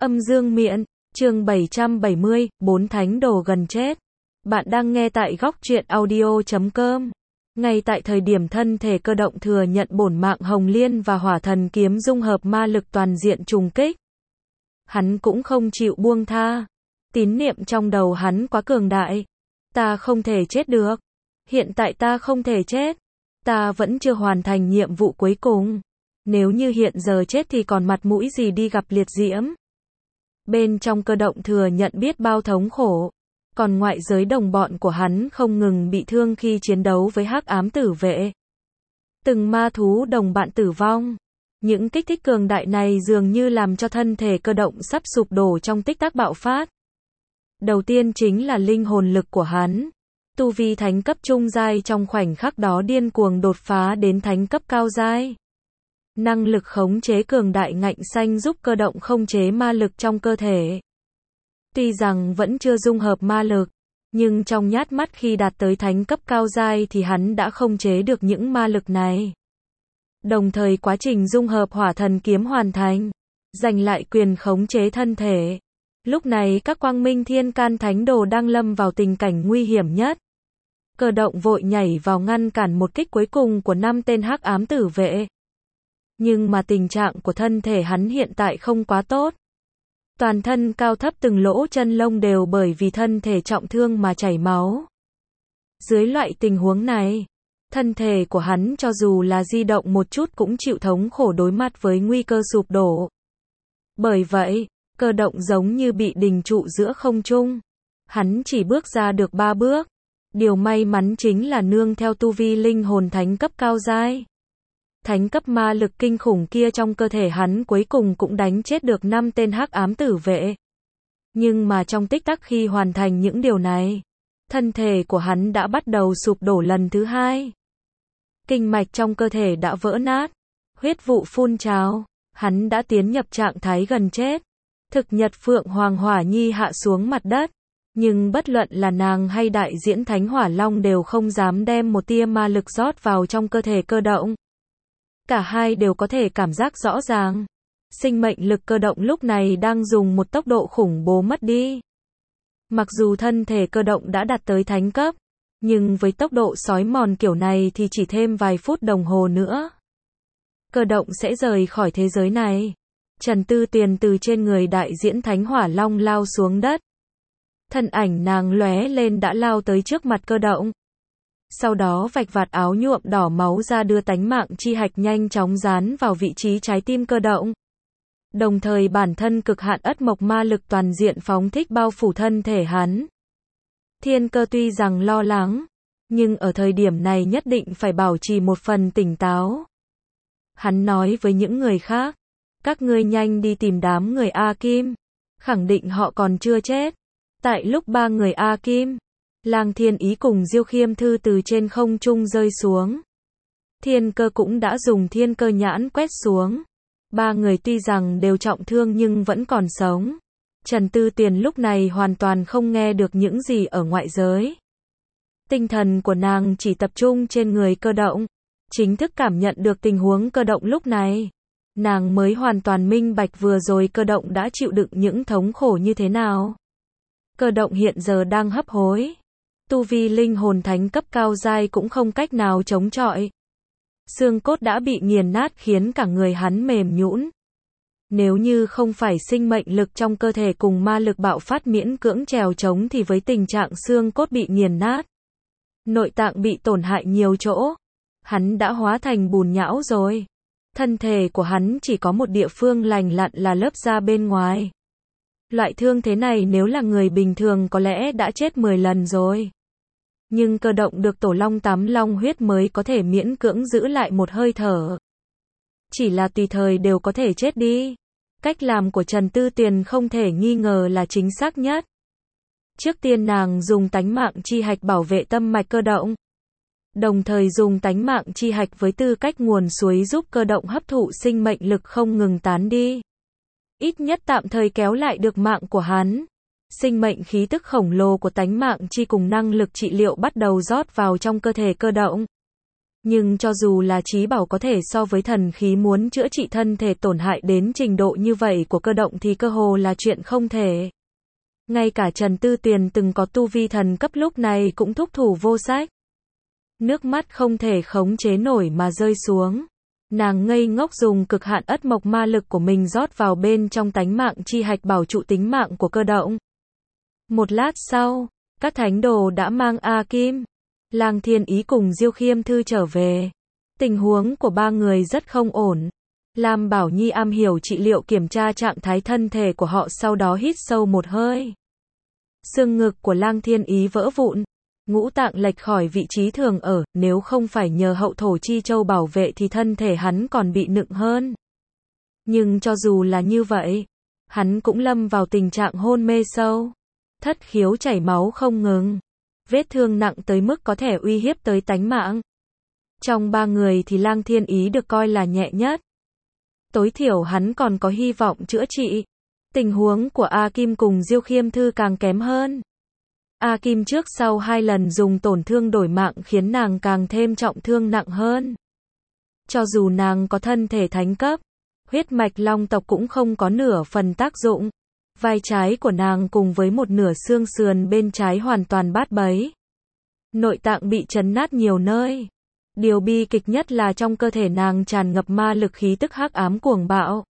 Âm dương miện, chương 770, 4 thánh đồ gần chết. Bạn đang nghe tại góc truyện audio.com. Ngay tại thời điểm thân thể cơ động thừa nhận bổn mạng hồng liên và hỏa thần kiếm dung hợp ma lực toàn diện trùng kích, hắn cũng không chịu buông tha. Tín niệm trong đầu hắn quá cường đại. Ta không thể chết được. Hiện tại ta không thể chết. Ta vẫn chưa hoàn thành nhiệm vụ cuối cùng. Nếu như hiện giờ chết thì còn mặt mũi gì đi gặp liệt diễm. Bên trong cơ động thừa nhận biết bao thống khổ. Còn ngoại giới đồng bọn của hắn không ngừng bị thương khi chiến đấu với hắc ám tử vệ. Từng ma thú đồng bạn tử vong. Những kích thích cường đại này dường như làm cho thân thể cơ động sắp sụp đổ trong tích tắc bạo phát. Đầu tiên chính là linh hồn lực của hắn. Tu vi thánh cấp trung giai trong khoảnh khắc đó điên cuồng đột phá đến thánh cấp cao giai. Năng lực khống chế cường đại ngạnh xanh giúp cơ động khống chế ma lực trong cơ thể. Tuy rằng vẫn chưa dung hợp ma lực, nhưng trong nhát mắt khi đạt tới thánh cấp cao giai thì hắn đã khống chế được những ma lực này. Đồng thời quá trình dung hợp hỏa thần kiếm hoàn thành, giành lại quyền khống chế thân thể. Lúc này các quang minh thiên can thánh đồ đang lâm vào tình cảnh nguy hiểm nhất. Cơ động vội nhảy vào ngăn cản một kích cuối cùng của 5 tên hắc ám tử vệ. Nhưng mà tình trạng của thân thể hắn hiện tại không quá tốt. Toàn thân cao thấp từng lỗ chân lông đều bởi vì thân thể trọng thương mà chảy máu. Dưới loại tình huống này, thân thể của hắn cho dù là di động một chút cũng chịu thống khổ đối mặt với nguy cơ sụp đổ. Bởi vậy, cơ động giống như bị đình trụ giữa không trung. Hắn chỉ bước ra được 3 bước. Điều may mắn chính là nương theo tu vi linh hồn thánh cấp cao giai. Thánh cấp ma lực kinh khủng kia trong cơ thể hắn cuối cùng cũng đánh chết được 5 tên hắc ám tử vệ. Nhưng mà trong tích tắc khi hoàn thành những điều này, thân thể của hắn đã bắt đầu sụp đổ lần thứ 2. Kinh mạch trong cơ thể đã vỡ nát, huyết vụ phun trào, hắn đã tiến nhập trạng thái gần chết. Thực nhật Phượng Hoàng Hỏa Nhi hạ xuống mặt đất, nhưng bất luận là nàng hay đại diễn Thánh Hỏa Long đều không dám đem một tia ma lực rót vào trong cơ thể cơ động. Cả hai đều có thể cảm giác rõ ràng. Sinh mệnh lực cơ động lúc này đang dùng một tốc độ khủng bố mất đi. Mặc dù thân thể cơ động đã đạt tới thánh cấp, nhưng với tốc độ sói mòn kiểu này thì chỉ thêm vài phút đồng hồ nữa, cơ động sẽ rời khỏi thế giới này. Trần Tư Tuyền từ trên người đại diễn Thánh Hỏa Long lao xuống đất. Thân ảnh nàng lóe lên đã lao tới trước mặt cơ động. Sau đó vạch vạt áo nhuộm đỏ máu ra đưa tánh mạng chi hạch nhanh chóng dán vào vị trí trái tim cơ động. Đồng thời bản thân cực hạn ất mộc ma lực toàn diện phóng thích bao phủ thân thể hắn. Thiên Cơ tuy rằng lo lắng, nhưng ở thời điểm này nhất định phải bảo trì một phần tỉnh táo. Hắn nói với những người khác, các ngươi nhanh đi tìm đám người A Kim, khẳng định họ còn chưa chết. Tại lúc 3 người A Kim, Lang Thiên Ý cùng Diêu Khiêm Thư từ trên không trung rơi xuống, Thiên Cơ cũng đã dùng thiên cơ nhãn quét xuống. 3 người tuy rằng đều trọng thương nhưng vẫn còn sống. Trần Tư Tuyền lúc này hoàn toàn không nghe được những gì ở ngoại giới. Tinh thần của nàng chỉ tập trung trên người cơ động, chính thức cảm nhận được tình huống cơ động lúc này. Nàng mới hoàn toàn minh bạch vừa rồi cơ động đã chịu đựng những thống khổ như thế nào. Cơ động hiện giờ đang hấp hối. Tu vi linh hồn thánh cấp cao giai cũng không cách nào chống chọi. Xương cốt đã bị nghiền nát khiến cả người hắn mềm nhũn. Nếu như không phải sinh mệnh lực trong cơ thể cùng ma lực bạo phát miễn cưỡng trèo chống thì với tình trạng xương cốt bị nghiền nát, nội tạng bị tổn hại nhiều chỗ, hắn đã hóa thành bùn nhão rồi. Thân thể của hắn chỉ có một địa phương lành lặn là lớp da bên ngoài. Loại thương thế này nếu là người bình thường có lẽ đã chết 10 lần rồi. Nhưng cơ động được tổ long tắm long huyết mới có thể miễn cưỡng giữ lại một hơi thở. Chỉ là tùy thời đều có thể chết đi. Cách làm của Trần Tư Tuyền không thể nghi ngờ là chính xác nhất. Trước tiên nàng dùng tánh mạng chi hạch bảo vệ tâm mạch cơ động. Đồng thời dùng tánh mạng chi hạch với tư cách nguồn suối giúp cơ động hấp thụ sinh mệnh lực không ngừng tán đi. Ít nhất tạm thời kéo lại được mạng của hắn. Sinh mệnh khí tức khổng lồ của tánh mạng chi cùng năng lực trị liệu bắt đầu rót vào trong cơ thể cơ động. Nhưng cho dù là trí bảo có thể so với thần khí muốn chữa trị thân thể tổn hại đến trình độ như vậy của cơ động thì cơ hồ là chuyện không thể. Ngay cả Trần Tư Tuyền từng có tu vi thần cấp lúc này cũng thúc thủ vô sách. Nước mắt không thể khống chế nổi mà rơi xuống. Nàng ngây ngốc dùng cực hạn ất mộc ma lực của mình rót vào bên trong tánh mạng chi hạch bảo trụ tính mạng của cơ động. Một lát sau, các thánh đồ đã mang A Kim, Lang Thiên Ý cùng Diêu Khiêm Thư trở về. Tình huống của ba người rất không ổn. Lam Bảo Nhi am hiểu trị liệu kiểm tra trạng thái thân thể của họ sau đó hít sâu một hơi. Xương ngực của Lang Thiên Ý vỡ vụn. Ngũ tạng lệch khỏi vị trí thường ở, nếu không phải nhờ hậu thổ chi châu bảo vệ thì thân thể hắn còn bị nựng hơn. Nhưng cho dù là như vậy, hắn cũng lâm vào tình trạng hôn mê sâu. Thất khiếu chảy máu không ngừng. Vết thương nặng tới mức có thể uy hiếp tới tánh mạng. Trong ba người thì Lang Thiên Ý được coi là nhẹ nhất. Tối thiểu hắn còn có hy vọng chữa trị. Tình huống của A Kim cùng Diêu Khiêm Thư càng kém hơn. A Kim trước sau 2 lần dùng tổn thương đổi mạng khiến nàng càng thêm trọng thương nặng hơn. Cho dù nàng có thân thể thánh cấp, huyết mạch long tộc cũng không có nửa phần tác dụng. Vai trái của nàng cùng với một nửa xương sườn bên trái hoàn toàn bát bấy. Nội tạng bị chấn nát nhiều nơi. Điều bi kịch nhất là trong cơ thể nàng tràn ngập ma lực khí tức hắc ám cuồng bạo.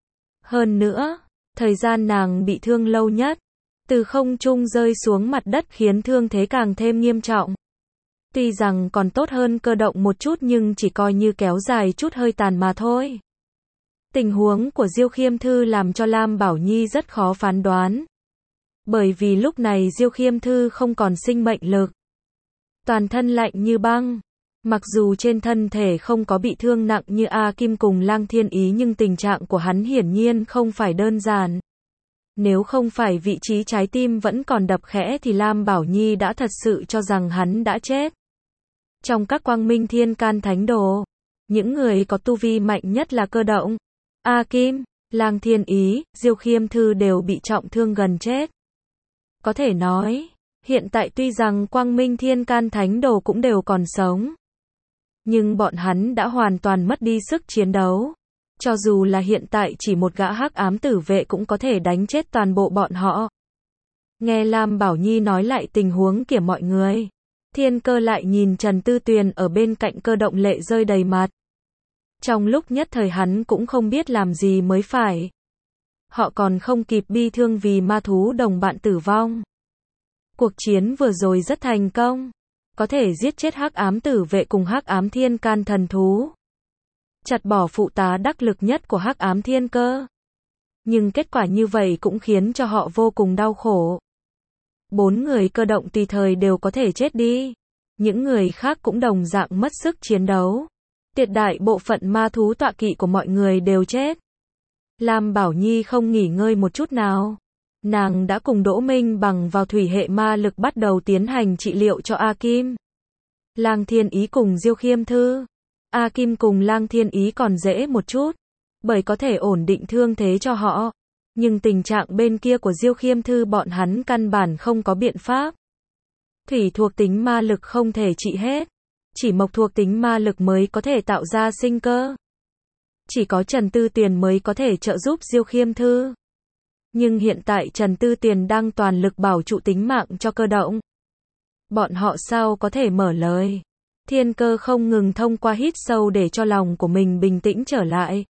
Hơn nữa, thời gian nàng bị thương lâu nhất, từ không trung rơi xuống mặt đất khiến thương thế càng thêm nghiêm trọng. Tuy rằng còn tốt hơn cơ động một chút nhưng chỉ coi như kéo dài chút hơi tàn mà thôi. Tình huống của Diêu Khiêm Thư làm cho Lam Bảo Nhi rất khó phán đoán. Bởi vì lúc này Diêu Khiêm Thư không còn sinh mệnh lực. Toàn thân lạnh như băng. Mặc dù trên thân thể không có bị thương nặng như A Kim cùng Lang Thiên Ý nhưng tình trạng của hắn hiển nhiên không phải đơn giản. Nếu không phải vị trí trái tim vẫn còn đập khẽ thì Lam Bảo Nhi đã thật sự cho rằng hắn đã chết. Trong các quang minh thiên can thánh đồ, những người có tu vi mạnh nhất là cơ động, A Kim, Lang Thiên Ý, Diêu Khiêm Thư đều bị trọng thương gần chết. Có thể nói, hiện tại tuy rằng quang minh thiên can thánh đồ cũng đều còn sống, nhưng bọn hắn đã hoàn toàn mất đi sức chiến đấu. Cho dù là hiện tại chỉ một gã hắc ám tử vệ cũng có thể đánh chết toàn bộ bọn họ. Nghe Lam Bảo Nhi nói lại tình huống của mọi người, Thiên Cơ lại nhìn Trần Tư Tuyền ở bên cạnh cơ động lệ rơi đầy mặt. Trong lúc nhất thời hắn cũng không biết làm gì mới phải. Họ còn không kịp bi thương vì ma thú đồng bạn tử vong. Cuộc chiến vừa rồi rất thành công, có thể giết chết hắc ám tử vệ cùng hắc ám thiên can thần thú, chặt bỏ phụ tá đắc lực nhất của hắc ám Thiên Cơ. Nhưng kết quả như vậy cũng khiến cho họ vô cùng đau khổ. 4 người cơ động tùy thời đều có thể chết đi. Những người khác cũng đồng dạng mất sức chiến đấu. Tuyệt đại bộ phận ma thú tọa kỵ của mọi người đều chết. Lam Bảo Nhi không nghỉ ngơi một chút nào. Nàng đã cùng Đỗ Minh bằng vào thủy hệ ma lực bắt đầu tiến hành trị liệu cho A Kim, Lang Thiên Ý cùng Diêu Khiêm Thư. A Kim cùng Lang Thiên Ý còn dễ một chút, bởi có thể ổn định thương thế cho họ. Nhưng tình trạng bên kia của Diêu Khiêm Thư bọn hắn căn bản không có biện pháp. Thủy thuộc tính ma lực không thể trị hết. Chỉ mộc thuộc tính ma lực mới có thể tạo ra sinh cơ. Chỉ có Trần Tư Tuyền mới có thể trợ giúp Diêu Khiêm Thư. Nhưng hiện tại Trần Tư Tuyền đang toàn lực bảo trụ tính mạng cho cơ động. Bọn họ sao có thể mở lời. Thiên Cơ không ngừng thông qua hít sâu để cho lòng của mình bình tĩnh trở lại.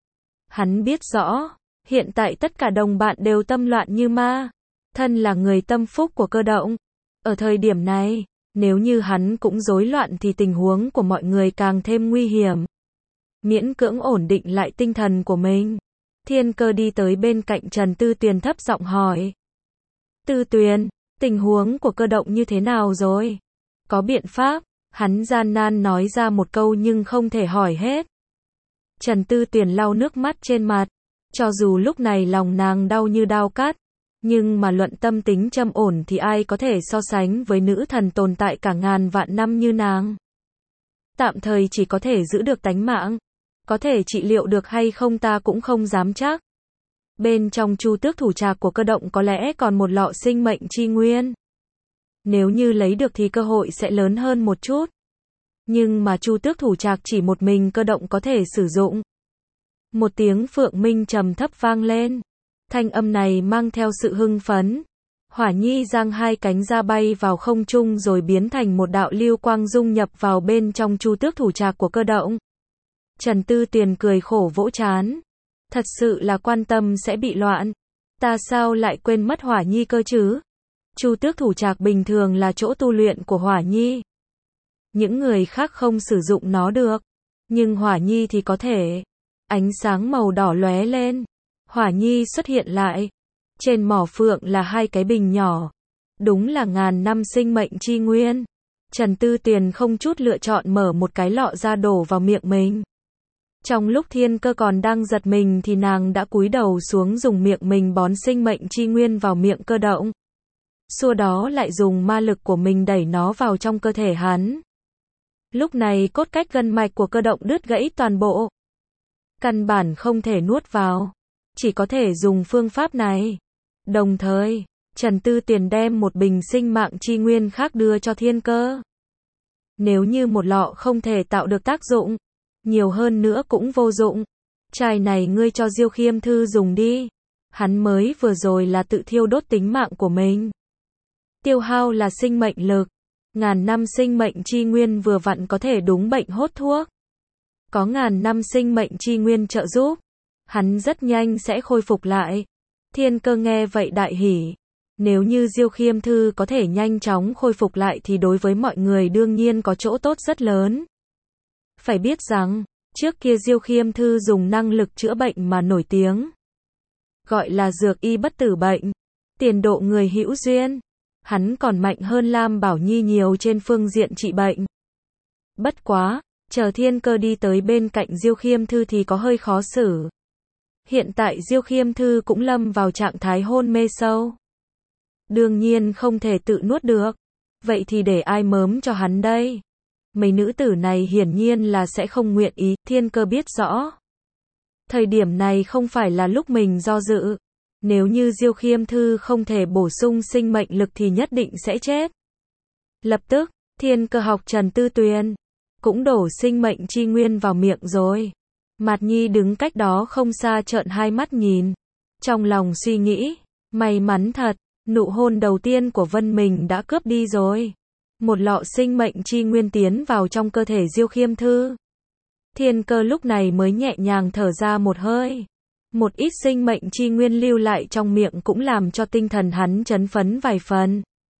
Hắn biết rõ, hiện tại tất cả đồng bạn đều tâm loạn như ma. Thân là người tâm phúc của cơ động. Ở thời điểm này, nếu như hắn cũng rối loạn thì tình huống của mọi người càng thêm nguy hiểm. Miễn cưỡng ổn định lại tinh thần của mình, Thiên Cơ đi tới bên cạnh Trần Tư Tuyền thấp giọng hỏi. Tư Tuyền, tình huống của cơ động như thế nào rồi? Có biện pháp? Hắn gian nan nói ra một câu nhưng không thể hỏi hết. Trần Tư Tuyền lau nước mắt trên mặt. Cho dù lúc này lòng nàng đau như đao cắt, nhưng mà luận tâm tính trầm ổn thì ai có thể so sánh với nữ thần tồn tại cả ngàn vạn năm như nàng. Tạm thời chỉ có thể giữ được tánh mạng. Có thể trị liệu được hay không ta cũng không dám chắc. Bên trong chu tước thủ trạc của cơ động có lẽ còn một lọ sinh mệnh chi nguyên. Nếu như lấy được thì cơ hội sẽ lớn hơn một chút. Nhưng mà Chu Tước Thủ Trạc chỉ một mình cơ động có thể sử dụng. Một tiếng phượng minh trầm thấp vang lên. Thanh âm này mang theo sự hưng phấn. Hỏa Nhi giang hai cánh ra bay vào không trung rồi biến thành một đạo lưu quang dung nhập vào bên trong Chu Tước Thủ Trạc của cơ động. Trần Tư Tuyền cười khổ vỗ trán. Thật sự là quan tâm sẽ bị loạn. Ta sao lại quên mất Hỏa Nhi cơ chứ? Chu Tước Thủ Trạc bình thường là chỗ tu luyện của Hỏa Nhi. Những người khác không sử dụng nó được. Nhưng Hỏa Nhi thì có thể. Ánh sáng màu đỏ lóe lên. Hỏa Nhi xuất hiện lại. Trên mỏ phượng là hai cái bình nhỏ. Đúng là ngàn năm sinh mệnh chi nguyên. Trần Tư Tuyền không chút lựa chọn mở một cái lọ ra đổ vào miệng mình. Trong lúc Thiên Cơ còn đang giật mình thì nàng đã cúi đầu xuống dùng miệng mình bón sinh mệnh chi nguyên vào miệng cơ động. Sau đó lại dùng ma lực của mình đẩy nó vào trong cơ thể hắn. Lúc này cốt cách gân mạch của cơ động đứt gãy toàn bộ. Căn bản không thể nuốt vào. Chỉ có thể dùng phương pháp này. Đồng thời, Trần Tư Tuyền đem một bình sinh mạng chi nguyên khác đưa cho Thiên Cơ. Nếu như một lọ không thể tạo được tác dụng, nhiều hơn nữa cũng vô dụng. Chai này ngươi cho Diêu Khiêm Thư dùng đi. Hắn mới vừa rồi là tự thiêu đốt tính mạng của mình. Tiêu hao là sinh mệnh lực. Ngàn năm sinh mệnh chi nguyên vừa vặn có thể đúng bệnh hốt thuốc. Có ngàn năm sinh mệnh chi nguyên trợ giúp. Hắn rất nhanh sẽ khôi phục lại. Thiên Cơ nghe vậy đại hỉ. Nếu như Diêu Khiêm Thư có thể nhanh chóng khôi phục lại thì đối với mọi người đương nhiên có chỗ tốt rất lớn. Phải biết rằng, trước kia Diêu Khiêm Thư dùng năng lực chữa bệnh mà nổi tiếng. Gọi là dược y bất tử bệnh. Tiền độ người hữu duyên. Hắn còn mạnh hơn Lam Bảo Nhi nhiều trên phương diện trị bệnh. Bất quá, chờ Thiên Cơ đi tới bên cạnh Diêu Khiêm Thư thì có hơi khó xử. Hiện tại Diêu Khiêm Thư cũng lâm vào trạng thái hôn mê sâu. Đương nhiên không thể tự nuốt được. Vậy thì để ai mớm cho hắn đây? Mấy nữ tử này hiển nhiên là sẽ không nguyện ý, Thiên Cơ biết rõ. Thời điểm này không phải là lúc mình do dự. Nếu như Diêu Khiêm Thư không thể bổ sung sinh mệnh lực thì nhất định sẽ chết. Lập tức, Thiên Cơ học Trần Tư Tuyền. Cũng đổ sinh mệnh chi nguyên vào miệng rồi. Mạt Nhi đứng cách đó không xa trợn hai mắt nhìn. Trong lòng suy nghĩ, may mắn thật, nụ hôn đầu tiên của Vân mình đã cướp đi rồi. Một lọ sinh mệnh chi nguyên tiến vào trong cơ thể Diêu Khiêm Thư. Thiên Cơ lúc này mới nhẹ nhàng thở ra một hơi. Một ít sinh mệnh chi nguyên lưu lại trong miệng cũng làm cho tinh thần hắn chấn phấn vài phần.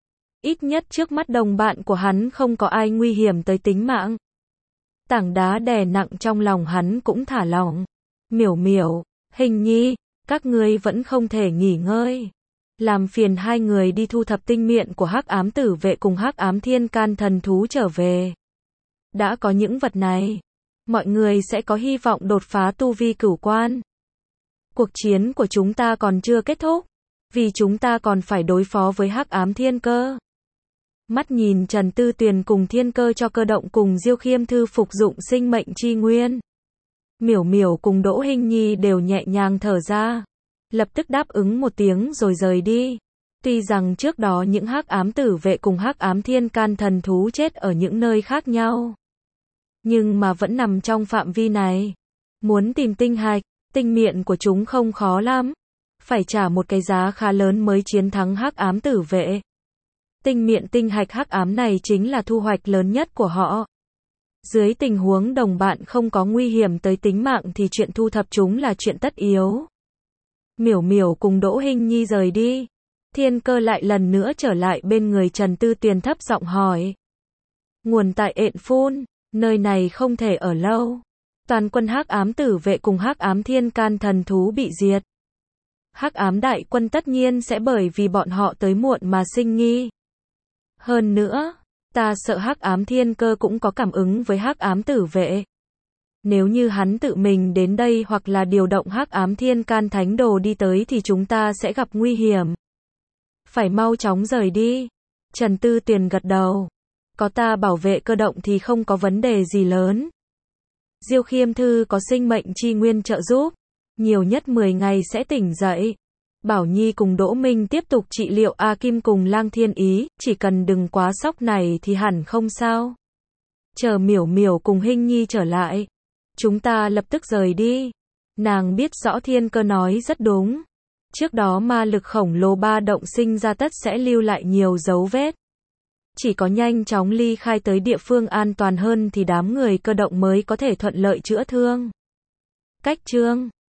Ít nhất trước mắt đồng bạn của hắn không có ai nguy hiểm tới tính mạng. Tảng đá đè nặng trong lòng hắn cũng thả lỏng. Miểu Miểu, Hình Nhi, các ngươi vẫn không thể nghỉ ngơi. Làm phiền hai người đi thu thập tinh miệng của Hắc Ám Tử Vệ cùng Hắc Ám Thiên Can thần thú trở về. Đã có những vật này, mọi người sẽ có hy vọng đột phá tu vi cửu quan. Cuộc chiến của chúng ta còn chưa kết thúc, vì chúng ta còn phải đối phó với Hắc Ám Thiên Cơ. Mắt nhìn Trần Tư Tuyền cùng Thiên Cơ cho cơ động cùng Diêu Khiêm Thư phục dụng sinh mệnh chi nguyên. Miểu Miểu cùng Đỗ Hình Nhi đều nhẹ nhàng thở ra. Lập tức đáp ứng một tiếng rồi rời đi. Tuy rằng trước đó những Hắc Ám Tử Vệ cùng Hắc Ám Thiên Can thần thú chết ở những nơi khác nhau. Nhưng mà vẫn nằm trong phạm vi này. Muốn tìm tinh hạch, tinh miệng của chúng không khó lắm. Phải trả một cái giá khá lớn mới chiến thắng Hắc Ám Tử Vệ. Tinh miệng tinh hạch hắc ám này chính là thu hoạch lớn nhất của họ. Dưới tình huống đồng bạn không có nguy hiểm tới tính mạng thì chuyện thu thập chúng là chuyện tất yếu. Miểu Miểu cùng Đỗ Hình Nhi rời đi. Thiên Cơ lại lần nữa trở lại bên người Trần Tư Tuyền thấp giọng hỏi. Nguồn tại Ện Phun, nơi này không thể ở lâu. Toàn quân Hắc Ám Tử Vệ cùng Hắc Ám Thiên Can thần thú bị diệt. Hắc Ám đại quân tất nhiên sẽ bởi vì bọn họ tới muộn mà sinh nghi. Hơn nữa, ta sợ Hắc Ám Thiên Cơ cũng có cảm ứng với Hắc Ám Tử Vệ. Nếu như hắn tự mình đến đây hoặc là điều động Hắc Ám Thiên Can Thánh Đồ đi tới thì chúng ta sẽ gặp nguy hiểm. Phải mau chóng rời đi. Trần Tư Tuyền gật đầu. Có ta bảo vệ cơ động thì không có vấn đề gì lớn. Diêu Khiêm Thư có sinh mệnh chi nguyên trợ giúp. Nhiều nhất 10 ngày sẽ tỉnh dậy. Bảo Nhi cùng Đỗ Minh tiếp tục trị liệu A Kim cùng Lang Thiên Ý, chỉ cần đừng quá sốc này thì hẳn không sao. chờ Miểu Miểu cùng Hinh Nhi trở lại. Chúng ta lập tức rời đi. Nàng biết rõ Thiên Cơ nói rất đúng. Trước đó ma lực khổng lồ ba động sinh ra tất sẽ lưu lại nhiều dấu vết. Chỉ có nhanh chóng ly khai tới địa phương an toàn hơn thì đám người cơ động mới có thể thuận lợi chữa thương. Cách chương